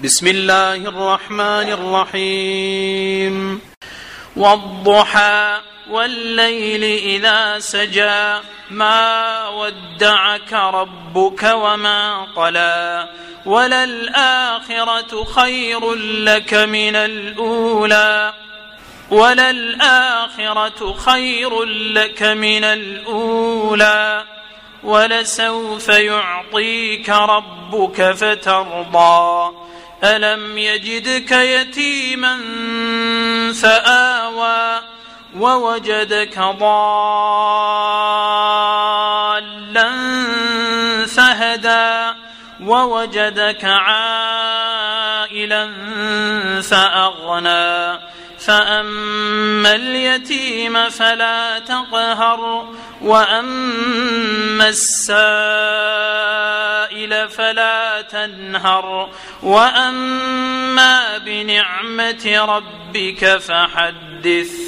بسم الله الرحمن الرحيم. والضحى والليل إذا سجى ما ودعك ربك وما قلى وللآخرة خير لك من الأولى ولسوف يعطيك ربك فترضى ألم يجدك يتيما فآوى ووجدك ضالا فهدى ووجدك عائلا فأغنى فأما اليتيم فلا تقهر وأما السائل فلا تنهر وأما بنعمة ربك فحدث.